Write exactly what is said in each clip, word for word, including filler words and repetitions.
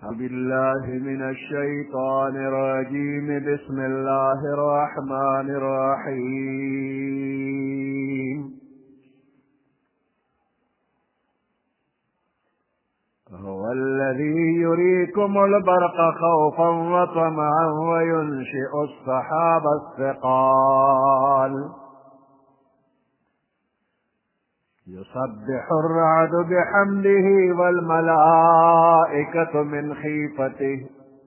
بالله من الشيطان الرجيم. بسم الله الرحمن الرحيم. هو الذي يريكم البرق خوفا وطمعا وينشئ السحاب الثقال يسبح الرعد بحمده والملائكة من خيفته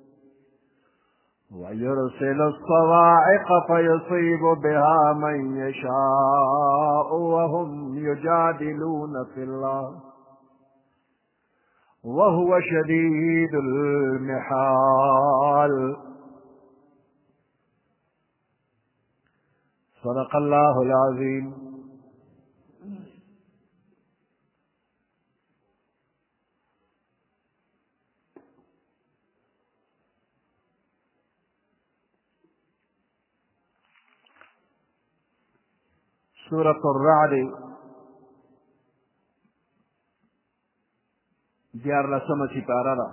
ويرسل الصواعق فيصيب بها من يشاء وهم يجادلون في الله وهو شديد المحال. صدق الله العظيم. سورة الرعد دیارلسم سپارہ را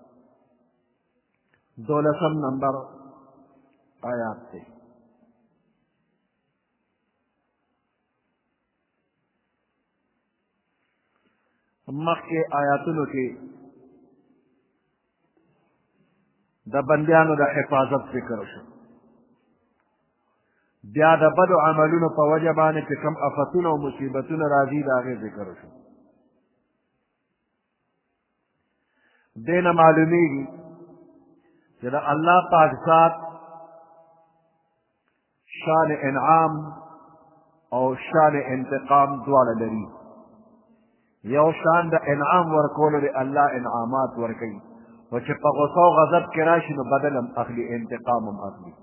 دولسم نمبر آیات تے مخ کے آیاتونو کے دا بندیانو دا حفاظت ذکر شو، بیا دا بدو عملونو پا وجبانے کہ کم افتون و مصیبتون راضی دا آگے ذکر شو. دینا معلومی گی کہ دا اللہ پاک ذات شان انعام او شان انتقام دوال لری. یو شان دا انعام ورکولو دی اللہ انعامات ورکی وچی پا غصو غضب کراشی نو بدلم اخلی انتقامم اخلی.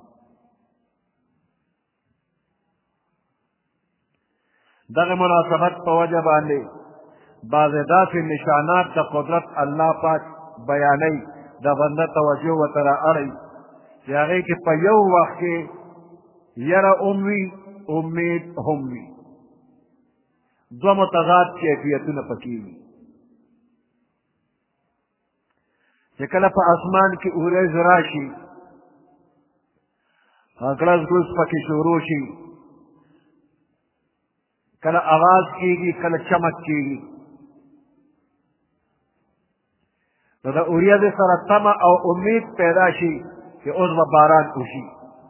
دغه مناسبت په وجه باندې بعض داسې نشانات د قدرت الله پاک بیانوي، د بنده توجه ورته رااړوي چې هغې کې په یو وخت کې یره هم وي امید هم وي، دوه متضاد کیفیتونه پکې وي. چې کله په اسمان کې اورز راشي ګړز ګړز پکې شروع شي، کله آواز کیږي کله چمک کیږي، نو د اوریځ سره تمه او امید پیدا شي چې اوس به باران وشي،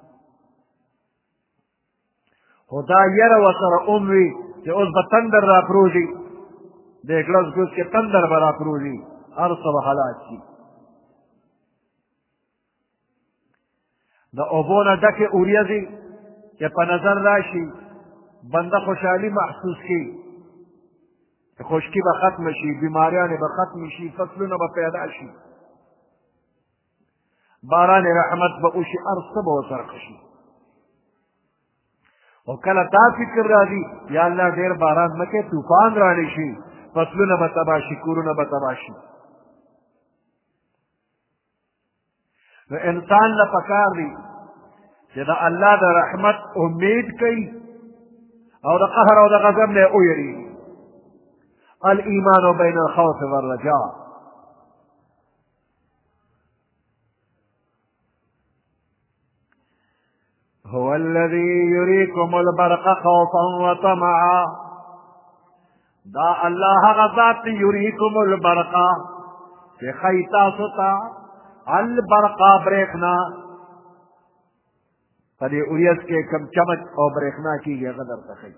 خو دا یره ورسره هم وي چې اوس به تندر راپروزي، د ګړز ګوز کې تندر به راپروزي، هر څه به هلاک شي. د اوبو نه ډکې اوریځې چې په نظر راشي بنده خوشحالی محسوس کی، خشکی به ختم شي، بیماریان به ختم شي، فصلونه به پیدا شي، باران رحمت به وشي، هر څه به ورسره ښه شي. او کله دا فکر راځي یا الله ډېر باران مه کوې طوفان رانی شي، فصلونه به تباه شي، کورونه به تباه شي. نو انسان له پکار دی چې د الله د رحمت امید کوي او د قهر او د غضب نه ویریږي. الایمان بین الخوف والرجاء. هو الذي يريكم البرق خوفا وطمعا. دا الله هغه ذات یریکم البرق چې ښیي تاسو ته البرق برېښنا، په دې اوریځ کې کم چمک او برېښنا کېږي هغه درته ښیي.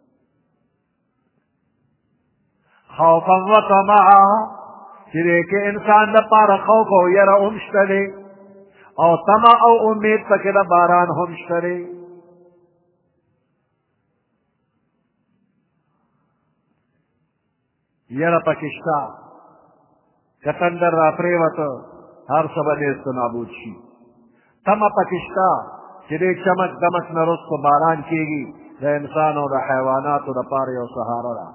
خوفا وطمعا چې دې کې انسان دپاره خوف او یره هم شته دی، او طمع او امید پکې د باران هم شته دی. یره پکې شته، که تندر را پرېوته هر څه به نیست و نابود شي. طمع پکې شته چې دې چمک دمک نه رسته باران کېږي، د انسان او د حیواناتو دپاره یو سهاره ده.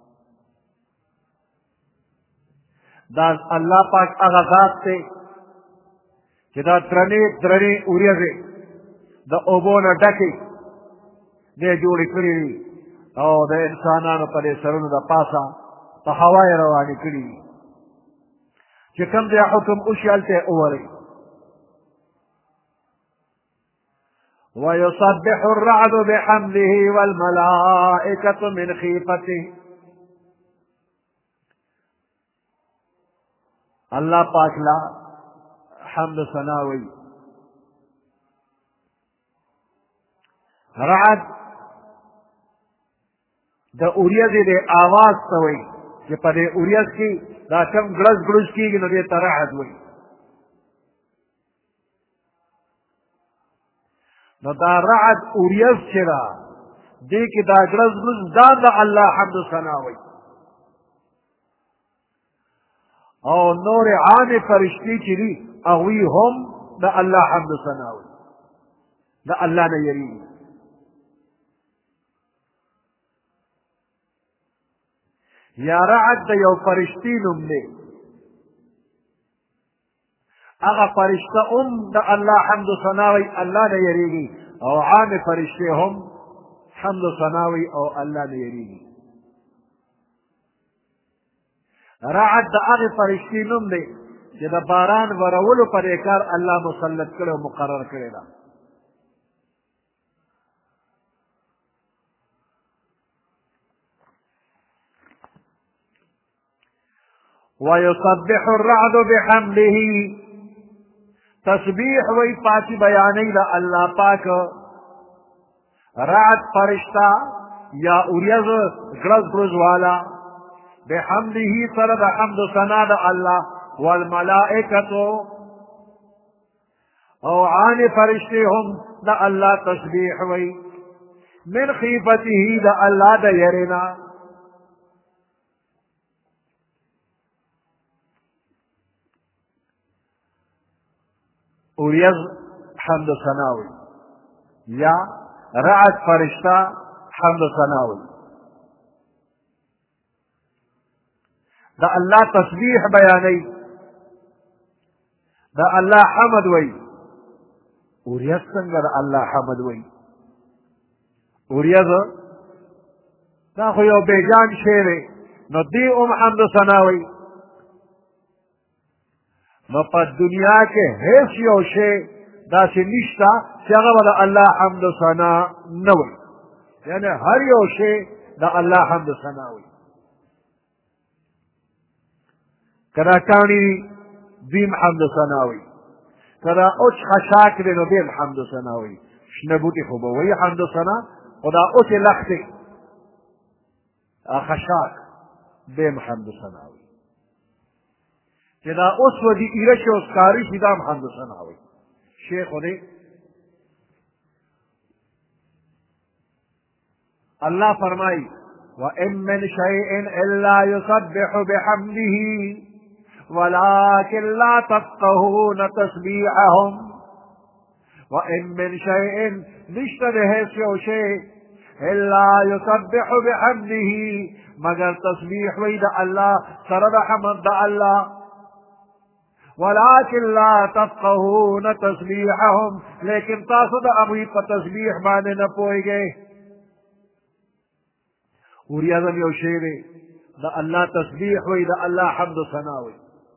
دا الله پاک هغه ذات دی چې دا درنې درنې اوریځې د اوبو نه ډکې دې جوړې کړې وي او د انسانانو په دې سرونو د پاسه په هوا یې روانې کړي وي. چې کوم ځای حکم وشي هلته یې وورئ. ويسبح الرعد بحمده والملائكة من خيفته. الله پاک لا حمد ثناوي. رعد د اوریځې د آواز ته وایي چې په دې اوریځ کې دا کوم ګړز ګړز کېږي نو دې ته رعد وایي. نو دا رعد اوریځ چې ده دې کې دا ګړز ګړز دا د الله حمد ثنا وایي. او نور عام فرشتي چې دي هغوی هم د الله حمد ثنا وایي، د الله نه یریږي. یا رعد د یو فرشتي نوم دی، هغه فرشته هم د الله حمد ثنا وایي، الله نه یریږي. او عام فرشتې هم حمد ثنا وایي او الله نه یریږي. رعد د هغې فرشتي نوم دی چې د باران ورولو پر یې کار الله مسلط کړی او مقرر کړی ده. ويسبح الرعد بحمده. تسبیح وی پاکی بیانی دا اللہ پاک. رعد فرشتہ یا اوریز گرز گرز والا بحمده سر دا حمد ثنا دا اللہ والملائکتو او عان فرشتے ہم دا اللہ تسبیح وی من خیفته دا اللہ دا یرنا. اوریز حمد ثناوی یا رعد فرشتہ حمد ثناوی. دا اللہ تسبیح بیانی، دا اللہ حمد وی. اوریز څنګه دا اللہ حمد وی؟ اوریز دا خو یو بیجان شی دی، نو دی ام حمد ثناوی. نو په دنیا کې هیڅ یو شی داسې نشته چې هغه به د الله حمد و ثنا نه وي، یعنې هر یو شی د الله حمد و ثنا وي. که دا کاڼي وي دویم حمد و ثنا وي، که دا اوچ خشاک دی نو دیم حمد و ثنا وي. شنه بوټي خو به وایي حمد و ثنا، خو دا اوچې لښتې خشاک دیم حمد و ثنا وي. کہ دا اس ودی ایرش و اسکاری شدام حمد ثنا ہوئی. شیخ خودی اللہ فرمائی وَإِن مِّن شَيْءٍ إِلَّا يُسَبِّحُ بِحَمْدِهِ وَلَكِن لَّا تَفْقَهُونَ تَسْبِيحَهُمْ. وَإِن مِّن شَيْءٍ نشتر ہے سو شيء إِلَّا يُسَبِّحُ بِحَمْدِهِ مگر تسبیح وی دا اللہ سرد حمد دا اللہ. ولكن لا تفقهون تسبيحهم لیکن تاسو د هغوی په تسبیح باندې نه پوهیږئ. اوریازم یو شی دی د الله تسبیح وی د الله حمد و ثنا وی.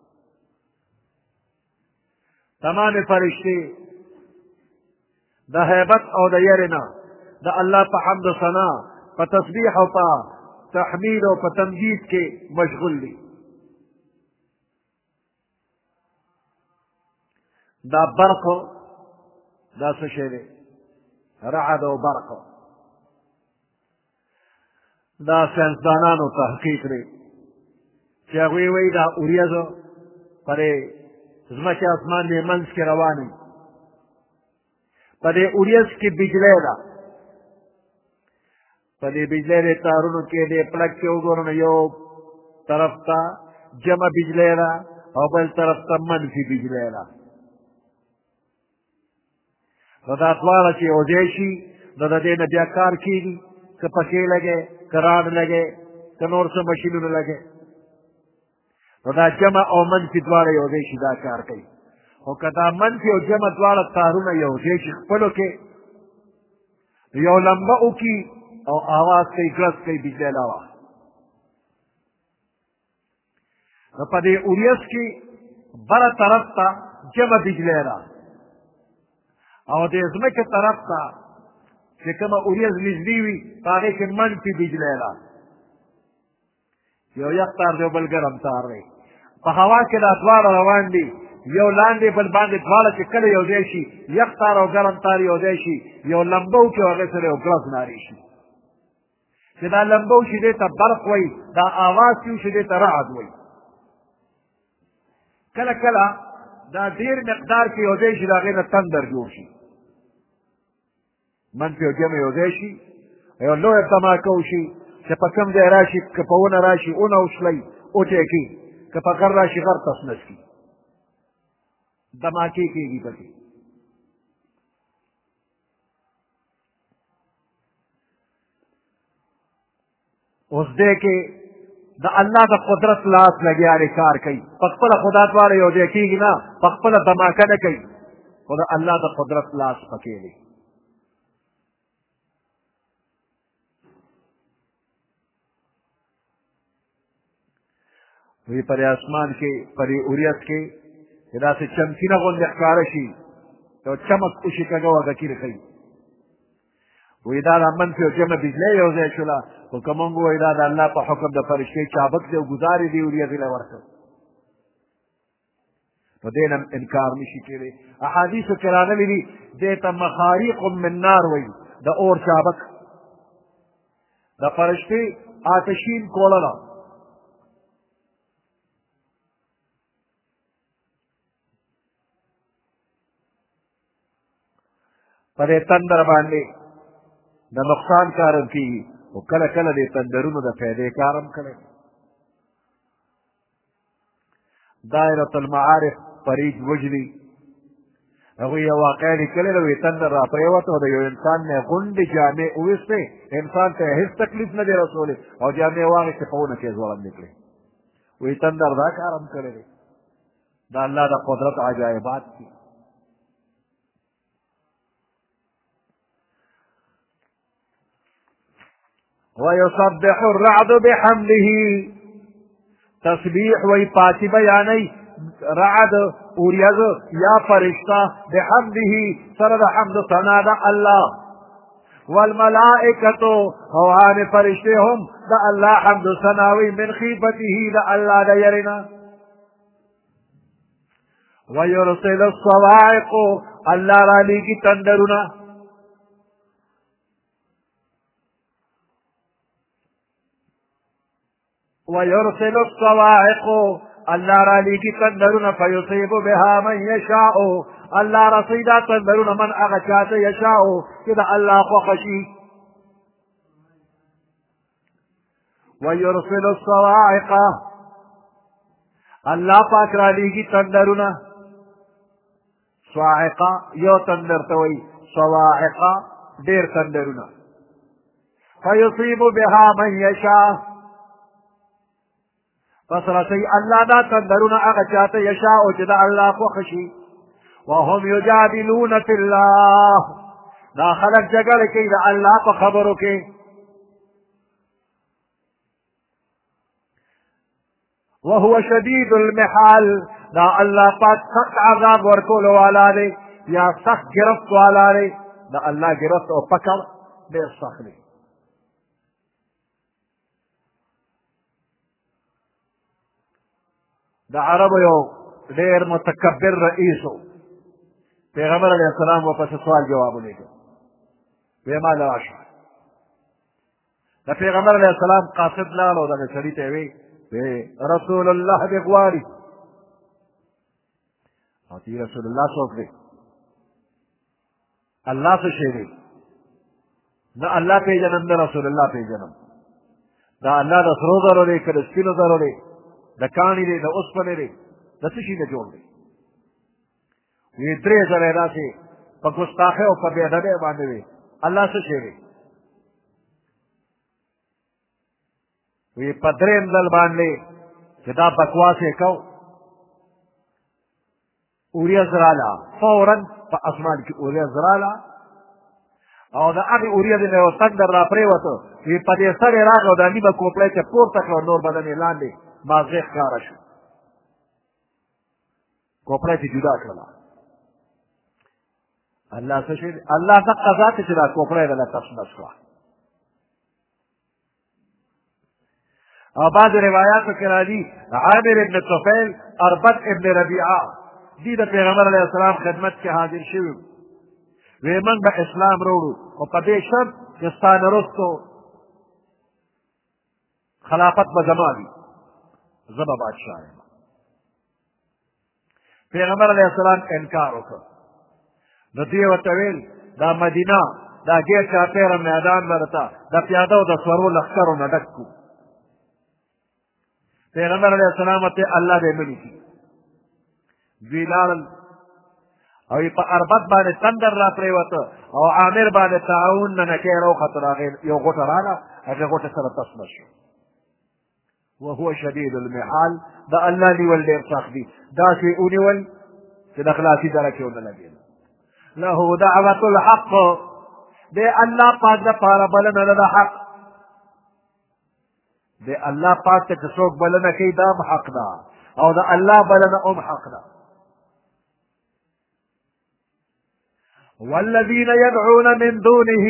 تمام فرشتې د هیبت او د یرې نه د الله په حمد و ثنا په تسبیح او په تحمید او په تمجید کې مشغول دي. دا برق دا څه شی دی؟ رعد او برق دا ساینسدانانو تحقیق دی چې هغوی وایي دا اوریځو په دې ځمکې اسمان دې منځ کې روان وي، په دې اوریځ کې بجلی ده، په دې بجلی دې تارونو کې دې پلک کې وګورو نو یو طرف ته جمع بجلی ده او بل طرف ته منفي بجلی ده. نو دا دواړه چې یو ځای شي نو د دې نه بیا کار کېږي، که پکې لګې که راډ لګې که نور څه مشینونه لګې، نو دا جمع او منفي دواړه یو ځای شي دا کار کوي. خو که دا منفي او جمع دواړه تارونه یو ځای شي خپلو کې یو لمبه وکړي او آواز کوي ګړز کوي بجلی لاوه. نو په دې اوریځ کې بره طرف ته جمع بجلی ده او د ځمکې طرف ته چې کومه اوریځ نږدې وي په هغې کې منفي بجلی ده یو یخ تار دی او بل ګرم تار دی په هوا کې دا دواړه روان دي یو لاندې بل باندې دواړه چې کله یو ځای شي یخ تار او ګرم تار یو ځای شي یو لمبه وکړي او هغې سره یو ګرز نارې شي چې دا لمبه وشي دې ته برق وایي دا آواز چې وشي دې ته رعد وایي کله کله دا ډېر مقدار کې یو ځای شي د هغې نه تندر جوړ شي منفي او جمع یو ځای شي یو لویه دماکه وشي چې په کوم ځای راشي که په ونه راشي اونه وشلی وټېکي که په غر راشي غر تسنس کي دماکې کېږي پکې اوس دې کې د الله د قدرت لاس لګیا دی کار کوي په خپله خدا دواړه یو ځای کېږي نه په خپله دماکه نه کوي خو د الله د قدرت لاس پکې دی وی پر اسمان کې پر اوریت کې داسې چمکینه غوندې ښکاره شي یو چمک وشي کږه وږه کیر کوي وی دا د منفي او جمع بجلی یو ځای شوله خو که مونږ ووایو دا د الله په حکم د فرشتې چابک دی او ګزارې دي اوریځې له ورکړ نو دې نه انکار نشي کېدی احادیثو کې راغلي دي دې ته مخاریق من نار وایي د اور چابک د فرشتې آتشین کوړله په دې تندر باندې د نقصان کار هم کېږي خو کله کله دې تندرونو د فایدې کار هم کړی دایرة المعارف فرید وجدي هغوی یو واقعه لیکلې ده وایي تندر را پرېوته او د یو انسان نه غونډې جامې وویستې انسان ته هېڅ تکلیف نه دی رسولی او جامې واخېستې په ونه کې یې ځوړندې کړې وایي تندر دا کار هم کړی دی د الله د قدرت عجایبات دي ويصبح الرعد بحمده تسبيح وي پاتی بیانی رعد اوریز یا فرشتہ بحمده سرد حمد ثنا دا اللہ والملائکة ہوان فرشتے هم دا اللہ حمد ثناوی من خیبته دا اللہ دا یرنا ويرسل الصواعق اللہ رالی کی تندرنا ويرسل الصواعق الله رالی کی تندرون فيصيب بها من يشاء الله رصيدا تندرون من اغشات يشاء كذا الله خوخشي ويرسل الصواعق الله پاک رالی کی تندرون صواعق یو تندر توي صواعق دیر تندرون فيصيب بها من يشاء پس رسی اللہ دا تندرون اغا چاہتا یشاؤ چدا اللہ خوخشی وهم یجادلون فی اللہ دا خلق جگل کی دا اللہ پا خبرو کی وهو شدید المحال دا اللہ پاک سخت عذاب ورکول والا دے یا سخت گرفت والا دے دا اللہ گرفت و پکڑ دیر سخت دے دا عربو یو ډېر متکبر رئیسو پیغمبر علیه السلام ورپسې سوال جواب ولیکه ویې ما له راشه د پیغمبر علیه السلام قاصد لاړ او دغه سړي ته یې ویې رسول الله دې غواړي او چې رسول الله څوک دی الله څه شی دی نه الله پېژنم نه رسول الله پېژنم دا الله د سرو زرو دی که د سپینو زرو دی د کاڼي دی د اوسپنې دی د څه شي نه جوړ دی وی درې ځله یې داسې په ګستاخۍ او په بېادبۍ باندې وی الله څه شی دی وی په درېیم ځل باندې چې دا بکواس یې کو اوریځ راله فورا په اسمان کې اوریځ راله او د هغې اوریځې نه یو تندر را پرېوته وی په دې سر یې راغی او دا نیمه کوپړی چې پورته کړه نور بدن یې لاندې مازغې ښکاره شو کوپړه چې جدا کړله الله څه شي الله دقه ذات چې دا کوپړه یې دله تس نس کړه او بعض روایاتو کې راځي عامر ابن طفیل اربط ابن ربیعه دی د پیغمبر علیه السلام خدمت کې حاضر شوي وی موږ به اسلام راوړو خو په دې شرط چې ستا نه وروستو خلافت به زما وي زه به بادشاه یم پیغمبر علیه السلام انکار وکړ نو دوی ورته ویل دا مدینه دا ګیر چاپېره میدان به درته د پیاده او د سورو لښکرو نه ډک کړو پیغمبر علیه السلام ورته الله دې منې کړي دوی لاړل او په اربط باندې تندر را پرېوته او عامر باندې تعاون نه نکې راوخته هغې یو غوټه راغله هغې غوټه سره تسمه شو وهو شدید المحال دا الله نیول ډېر سخت دي داسې ونیول چې د خلاصي درکې ونه لګېد له دعوة الحق دې الله پاک دپاره بلنه ده د حق دې الله پاک ته چې څوک بلنه کوي دا هم حق ده او د الله بلنه هم حق ده والذين يدعون من دونه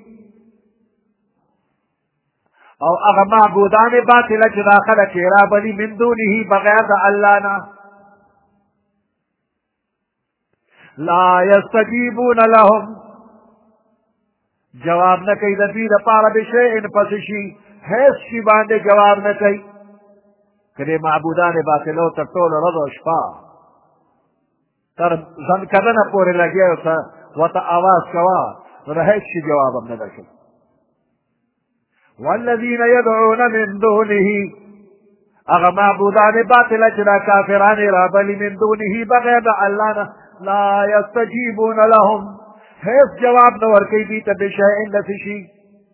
او هغه معبودان باطله چې دا خلک یې رابلي من دونه بغیر د الله نه لا يستجيبون لهم جواب نه کوي د دوی دپاره بشیء پس شي هیڅ شي باندې جواب نه کوي که دې معبودان باطلو تر ټوله ورځ او شپه تر ځنکدنه پورې لګیا یو څه ورته اواز کوه نو د هیڅ شي جواب هم نه درکوي والذین یدعون من دونه هغه معبودان باطله چې دا کافران یې رابلي من دونه بغیر د الله نه لا یستجیبون لهم هیڅ جواب نه ورکوي دوی ته بشیء د څه شي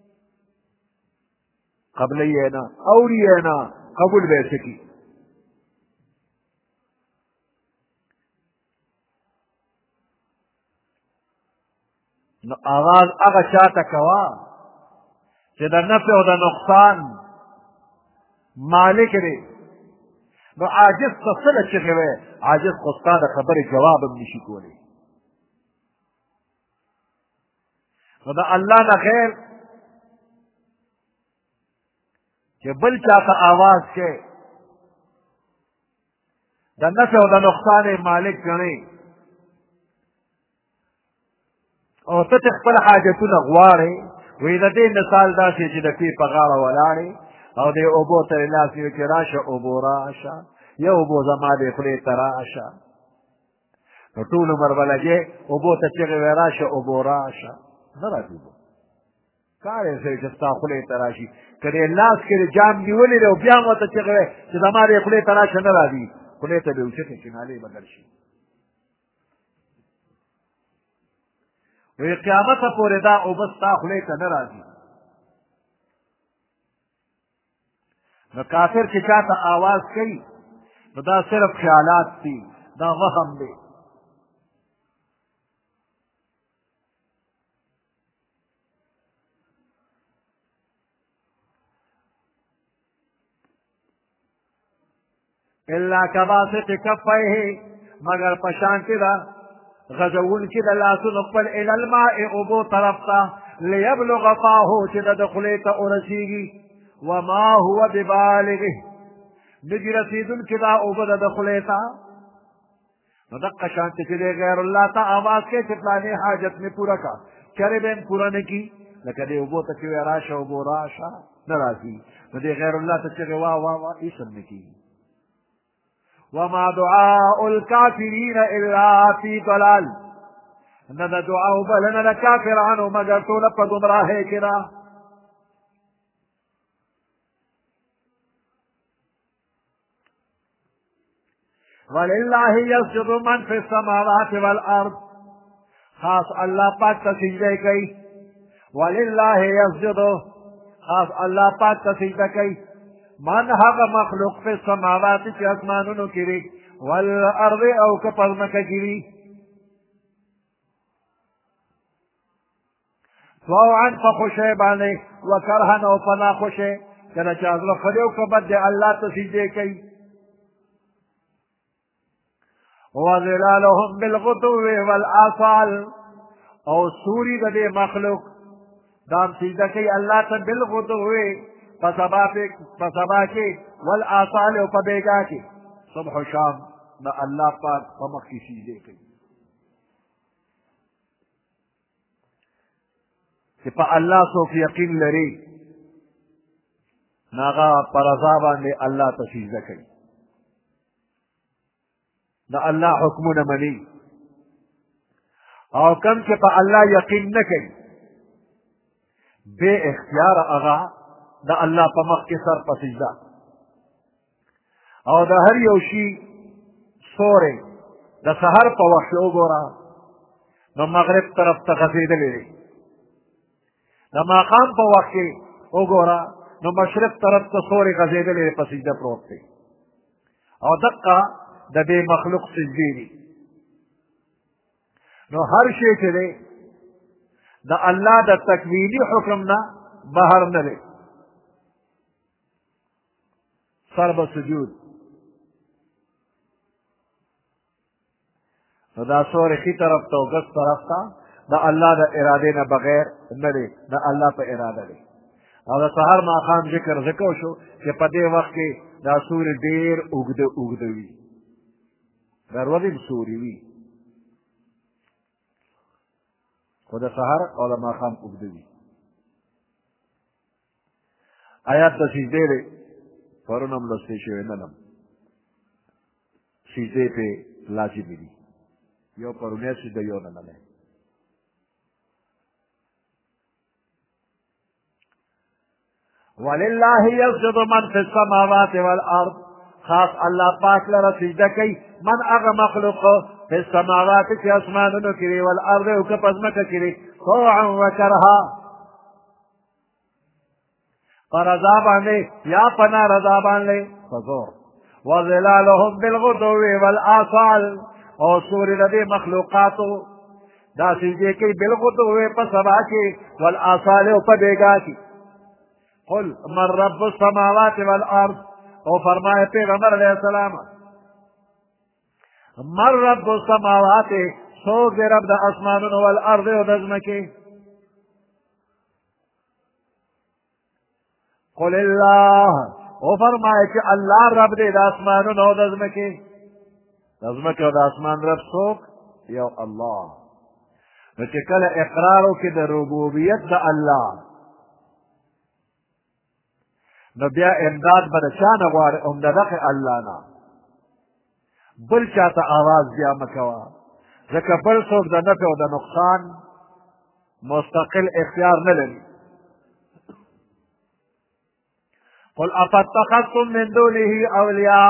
قبلی یې نه اوري یې نه قبول به یې څه کي نو آغاز هغه چاته کوه چې د نفع او د نقصان مالک دی نو عاجز ته څه له چغې وی عاجز خو ستا د خبرې جواب هم نشي کولی نو د الله نه غیر چې بل چاته آواز کې د نفع او د نقصان مالک ګڼې او ته چې خپل حاجتونه غواړې وی د دې مثال داسې چې د کوې په غاړه ولاړې او دې اوبو ته یې لاس یو چې راشه اوبو راشه یو اوبو زما دې خولې ته راشه نو ټول عمر به لګې اوبو ته چغې وی راشه اوبو راشه نه راځي اوبو کار یې څه چې ستا خولې ته راشي که دې لاس کې دې جام نیولې دی او بیا هم ورته چغې وی چې زما دې خولې ته راشه نه راځي خولې ته دې اوچتې چې نالې بدل شي وی قیامت پورې دا اوبه ستا خولې ته نه راځي نو کافر چې چاته آواز کوي نو دا صرف خیالات دي دا وهم دی الا کباسط کفیه مگر پشانتی دا غزون کی د لاسونو خپل الی الماء اوبو طرف ته لیبلغ فاهو چې د خولې ته ورسیږي وما هو ببالغه نجی رسیدونکي دا اوبه د خولې ته نو دقه شانتې چې دی غیر الله ته آواز کوي چې فلانې حاجت مې پوره کا چرې به یې پوره نه کي لکه دې اوبو ته چې وی راشه اوبو راشه نه راځي نو دې غیر الله ته چغې وا وا وا هېڅ هم نه کېږي وما دعاء الكافرين الا في ضلال نه د دعا بلنه د کافرانو مګر ټوله په ګمراهۍ کې ده ولله يسجد من في السماوات والارض خاص الله پاک ته سجده کوي ولله يسجد خاص الله پاک ته سجده کوي من هغه مخلوق په سماوات چې اسمانونو کې وي والارض او که په ځمکه کې وي طوعا په خوښۍ باندې وکرها او په ناخوښۍ کله چې زړه ښه دی او که بد دی الله ته سجدې کوي وظلالهم بالغدو والآصال او سوری د دې مخلوق دام سجده کوي الله ته بالغدو په سبا په سبا کې والآصال او په بیګا کې صبح و شام د الله پاک په مخ کې سجدې کوي چې په الله څوک یقین لري نو هغه په رضا باندې الله ته سجده کوي د الله حکمونه مني او کم چې په الله یقین نه کوي بے اختیار هغه د الله په مخ کې سر په سجده او د هر یو شي سوری د سحر په وخت وګوره نو مغرب طرف ته غځېدلی دی د ماښام په وخت کې وګوره نو مشرق طرف ته سوری غځېدلی دی په سجده پروت دی او دقه د دې مخلوق سجدې دي نو هر شی چې دی د الله د تکویني حکم نه بهر نه دی سر به سجود نو دا سورې ښي طرف ته او ګس طرف ته د الله د ارادې نه بغیر نه دی د الله په اراده دی او د سهار ماښام ذکر ځکه وشو چې په دې وخت کې دا سورې ډېر اوږده اوږده وي د ورځې سورې وي خو د سهار او د ماښام اوږده وي آیات د سجدې دی پرون هم لوستی شوی نن هم سجدې پې لازمي دي یو پرونی سجده یو نننی ولله یسجد من فی السماوات والارض خاص الله پاک لره سجده کوي من هغه مخلوق فی السماوات چې اسمانونو کې وي والارض او که په ځمکه کې وي طوعا وکرها په رضا باندې یا په نارضا باندې په زور وظلالهم بالغدو والآصال او سورې د دې مخلوقاتو دا سجدې کوي بالغدو په سبا کې والآصال او په بیګا کې قل من رب السماوات والارض او فرمائے پیغمبر علیہ السلام من رب السماوات سوک دے رب دا اسمانون والارض و دزمکی قل اللہ او فرمائے کہ اللہ رب دے دا اسمانون و دزمکی دزمکی و دا اسمان رب سوک یو اللہ نو چې کله اقرارو کې د ربوبیت د الله نو بیا امداد به د چا نه غواړې هم د دغه الله نه بل چا ته آواز بیا مه کوه ځکه بل څوک د نفع او د نقصان مستقل اختیار نه لري قل افاتخذتم من دونه اولیاء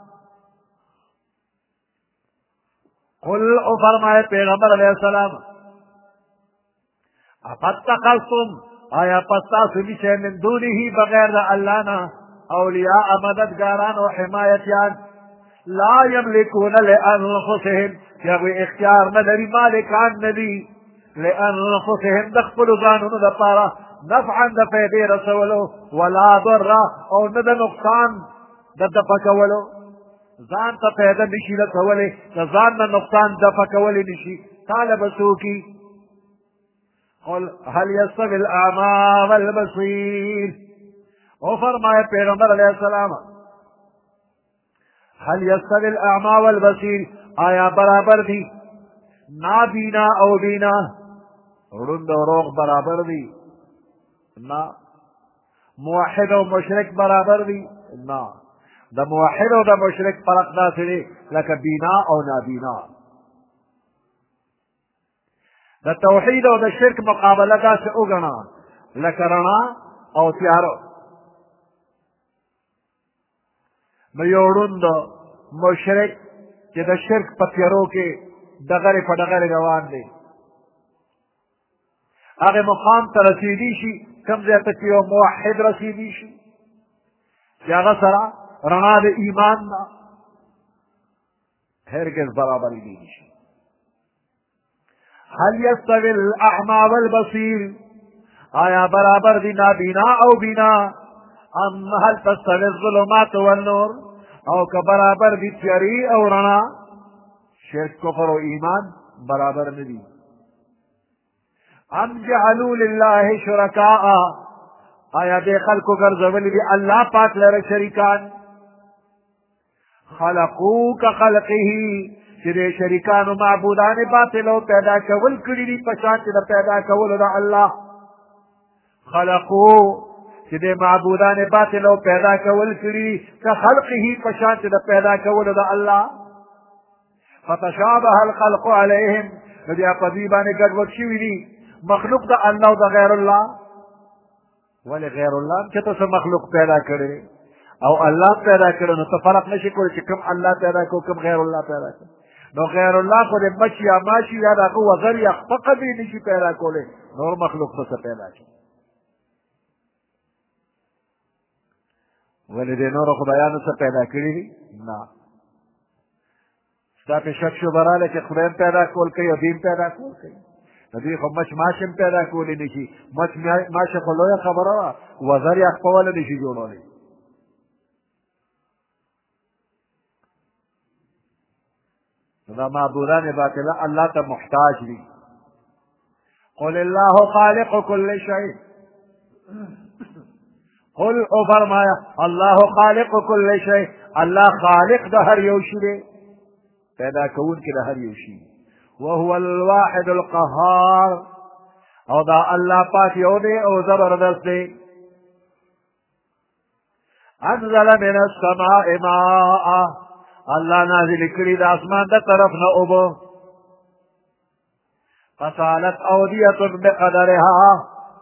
قل او فرمائے پیغمبر علیہ السلام افاتخذتم آیا پستا سنی سے من دونه بغیر دا اللہ نا اولیاء مددگاران و حمایتیان لا یملکون لانفسهم یاوی اختیار ندری مالکان ندی لانفسهم دخپلو زانونو دا پارا نفعا دا فیدی رسولو ولا ضر او ند نقصان دا دفکولو زان تا فیده نشی رسولی دا زان نا نقصان دفکولی نشی طالب سوکی قل هل يستوي الاعمى والبصير او فرمائے پیغمبر علیہ السلام هل يستوي الاعمى والبصير آیا برابر دی نابینا او بینا رند و روغ برابر دی نا موحد و مشرک برابر دی نا دا موحد و دا مشرک فرق دا سری لکه بینا او نابینا د توحید او د شرک مقابله داسې وګڼه لکه رڼا او تیارو نو یو ړوند مشرک چې د شرک په تیارو کې ډغرې په ډغرې روان دی هغې مقام ته رسیدي شي کوم ځای ته چې یو موحد رسیدي شي چې هغه سره رڼا د ایمان نه هرګز برابرې دی شي هل يستوي الاعمى والبصير آیا برابر دی نابینا او بینا ام هل تستوي الظلمات والنور او که برابر دی تیاری او رڼا شرک کفر و ایمان برابر ندی. ام جعلوا لله شرکاء آیا دې خلکو ګرځولي دي الله پاک لره شریکان خلقو كخلقه چې دې شریکانو معبودان باطلو پیدا کول کړي دي په شان چې د پیدا کولو د الله خلقو چې دې معبودان باطلو پیدا کول کړي كخلقه په شان چې د پیدا کولو د الله فتشابه الخلق عليهم نو بیا په دې باندې ګډوډ شوي دي مخلوق د الله او د غیر الله ولې غیر الله چې تاسو مخلوق پیدا کړی او الله پیدا کړی نو ته فرق نشي کولی چې کوم الله پیدا کړو کوم غیر الله پیدا کړو نو غیر الله خو د مچ یا ماشي یا د هغه وزر یا فقط یې نشي پیدا کولی نور مخلوق څه پیدا کړي ولې د نورو خدایانو څه پیدا کړي دي نه ستا پې شک شبه راغلی چې خدای پیدا کول کوي او دین پیدا کول کوي نو دوی خو مچ ماش هم پیدا کولی نشي مچ ماش خو لویه خبره وه وزر یې خپله نشي جوړولی نو دا معبودان باطله الله ته محتاج دي قل الله خالق كل شيء قل او فرمایا الله خالق كل شيء الله خالق د هر یو شي دی پیدا کوونکی د هر یو شي وهو الواحد القهار او دا الله پاک یو دی او زبردست دی انزل من السماء ماء الله نازل کړي د اسمان د طرف نه اوبه فسالت اودیة بقدرها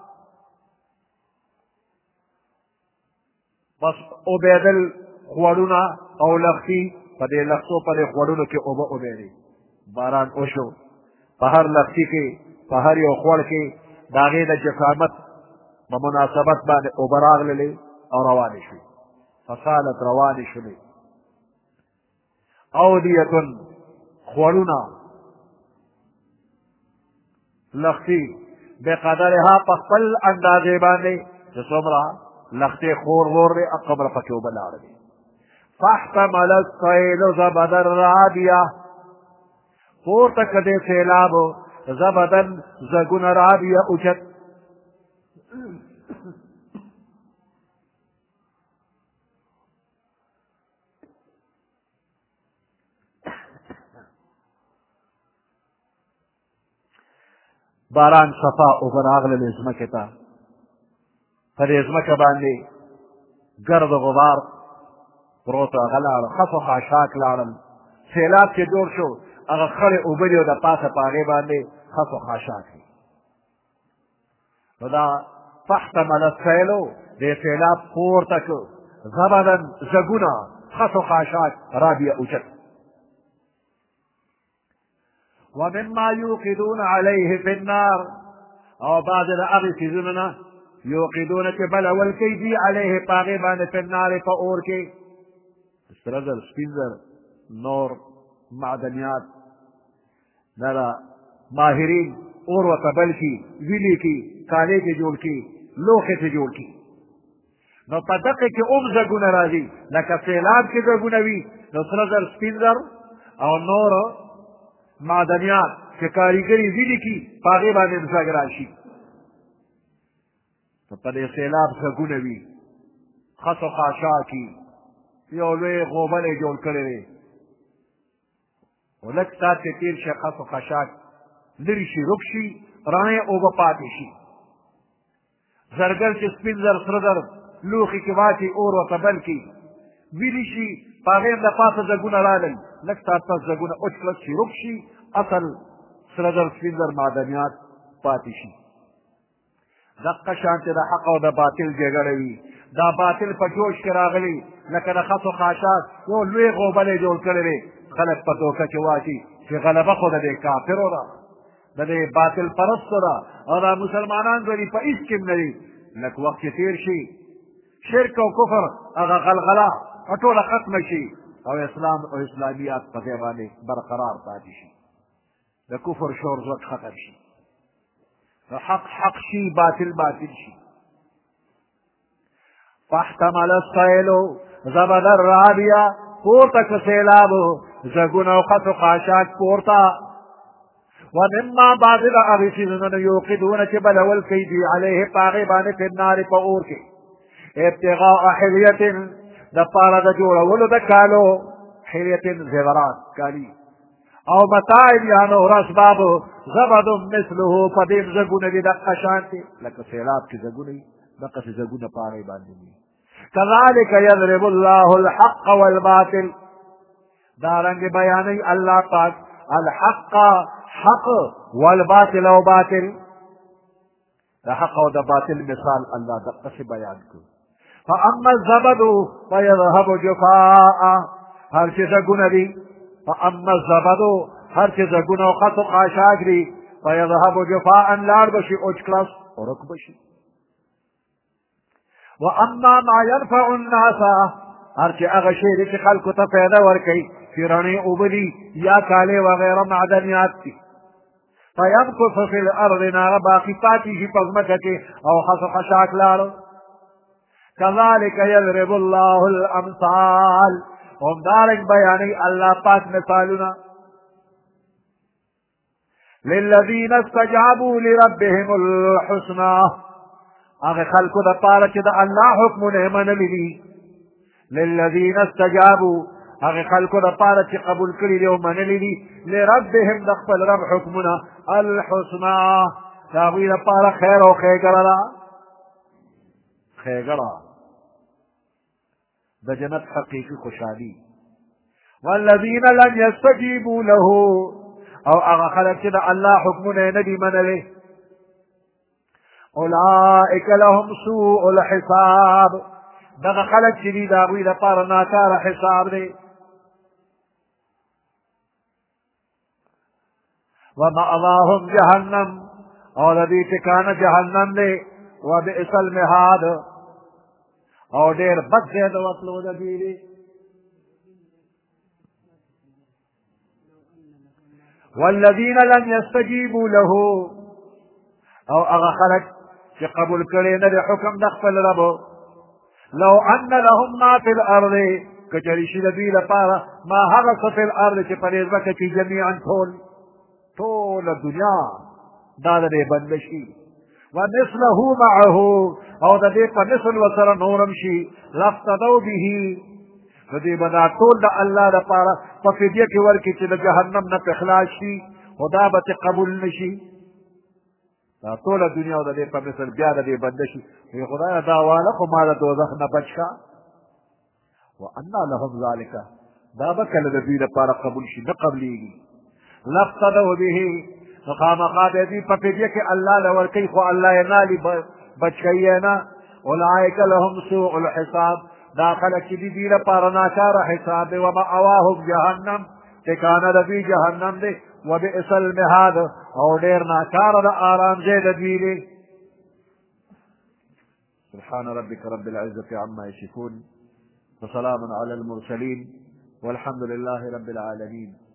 بس اوبېدل خوړونه او لښتي په دې لښتو په دې خوړونو کې اوبه اوبېدې باران وشو په هر لښتي کې په هر یو خوړ کې د هغې د جسامت په مناسبت باندې اوبه راغللې او روانې شوې فسالت روانې شولې اودیتن خوړونه لښتي بقدرها په خپل اندازې باندې چې څومره لښتې خور غور دی اقمره پکې اوبه لاړه دي فاحتمل السیل زبدا رابیه پورته کدې سیلابو زبدن زګونه رابیه اوچت باران صفا اوبه راغللې ځمکې ته په دې ځمکه باندې ګرد غبار پروت و هغه لاړل خس و خاشاک لاړل سیلاب چې جوړ شو هغه خړې اوبه دي او د پاسه په هغې باندې خس و خاشاک دي نو دا فاحتمل السیلو دې سیلاب پورته کړو زبدن زګونه خس و خاشاک رابیه اوچت ومما يوقدون عليه في النار او بعض د هغې څیزونو نه یوقدون چې بلول کوي دي علیه په هغې باندې په النار په اور کې سره زر سپین زر نور معدنیات دا دا ماهرین اور ورته بل کړي ویلې کړي کالې کې جوړ کړي لوښې کې جوړ کړي نو په دقې کې هم زګونه راځي لکه سیلاب کې زګونه وي نو سره زر سپین زر او نور معدنیات چې کاریګري ویلې کړي په هغې باندې زګ راشي په دې سیلاب زګونه وي خس و خاشاکي یو لوی غوبل یې جوړ کړی دی خو لږ ساعت چې تېر شي خس و خاشاک لرې شي رک شي رڼې اوبه پاتې شي زرګر چې سپین زر سره زر لوښي کې واچي اور ورته بل کړي ویلې شي په هغې هم د پاسه زګونه رالل لږ ساعت پس زګونه اوچ کلک شي رک شي اصل سره زر سپین زر معدنیات پاتې شي دقه شان چې د حق او د باطل جګړه وي دا باطل په جوش کې راغلی لکه د خس و خاشاک یو لوی غوبل یې جوړ کړی دی خلک په دوکه کې واچي چې غلبه خو د دې کافرو ده د دې باطل پرستو ده او دا مسلمانان دوی په هېڅ کې هم نه دي لږ وخت چې تېر شي شرک او کفر هغه غلغله ټوله ختمه شي او اسلام او اسلامیات په ځای باندې برقرار پاتې شي د کفر شور زوک ختم شي حق حق شي باطل باطل شي فاحتمل السیل زبد الرابیه پورته که سیلابو زگون خط خاشاک پورتا ومما بعض الأغسلون يوقدون كبل والكيدي عليه طاغبان في النار فأورك ابتغاء حلية دفار دجور ولو دكالو حلية زبرات كالي او متاع یانو رسباب زبد مثله فدیم زگون دی دقا شانتی لکه سیلاب کی زگونی دقا سی زگون پاغی باندی كذلك يضرب الله الحق والباطل دارنگ بیانی اللہ پاک الحق حق والباطل و باطل دا حق و دا باطل مثال اللہ دقا سی بیان کو فاما الزبد فيذهب جفاء هر چی زگون دی فاما الزبد هر چی زگون و خط و قاشاک دی فيذهب جفاء لار بشی اجکلس ورک بشی واما ما ينفع الناس هر چی اغشی دی چی خلق تا پیدا ورکی فرانی اوبلی یا کالے وغیر معدنیات تی فيمكث في الارض ناغ باقی پاتی شی پزمکتی او خط خشاک لارو كذلك يضرب الله الامثال هم دارك بياني الله پاک مثالنا للذين استجابوا لربهم الحسنى اغه خلقو دا پارا چه دا الله حکم نعمن لدي للذين استجابوا اغه خلقو دا پارا چه قبول کری دی ومن لدي لربهم دخل رب حکمنا الحسنى تاغوی دا پارا خیر و خیگرلا خیگرلا دا جنت حقیقی خوشحالی والذین لم يستجیبوا له او اغا خلق چه دا اللہ حکمنا ندی من له اولئک لهم سوء الحساب دا خلق چه دی دا بوی دا پار ناکار حساب دی ومأواهم جہنم اور دی ٹکان جہنم دی وبئس المہاد اور دیر بد دے دو اطلو دا دیلی والذین لم يستجیبوا له او اغا خلق چه قبول کرے ندی حکم دخفل ربو لو ان لهم ما في الارض کچریشی لبی لپارا ما حغس في الارض چه پریز بکچی جمیعا طول طول الدنیا دادا دے بندشی ومثله معه او دا دے پا مثل وسر نورم شی لفتدو به ندی بنا طول دا اللہ دا پارا پا فدیه کی ورکی چه دا جہنم نا پخلاش شی خدا بت قبول نشی دا طول دنیا دا دے پا مثل بیا دا دے بندشی وی خدا دا والا خو ما دا دوزخ نا بچکا وانا لهم ذالکا دا بکل دا دوی دا پارا قبول شی نقبلیگی لفتدو به مقامقا بیدی پا فدیه کی اللہ لورکی خو اللہ نالی بچکینا اولئک لهم سوء الحساب داخل کی دی دی لپارا ناکار حساب ومأواهم جہنم تکانا دا بی جہنم دے وبئس المہاد او دیر ناکار دا آرام زید دیلی سبحان ربك رب العزة عما يشفون وسلام على المرسلين والحمد لله رب العالمين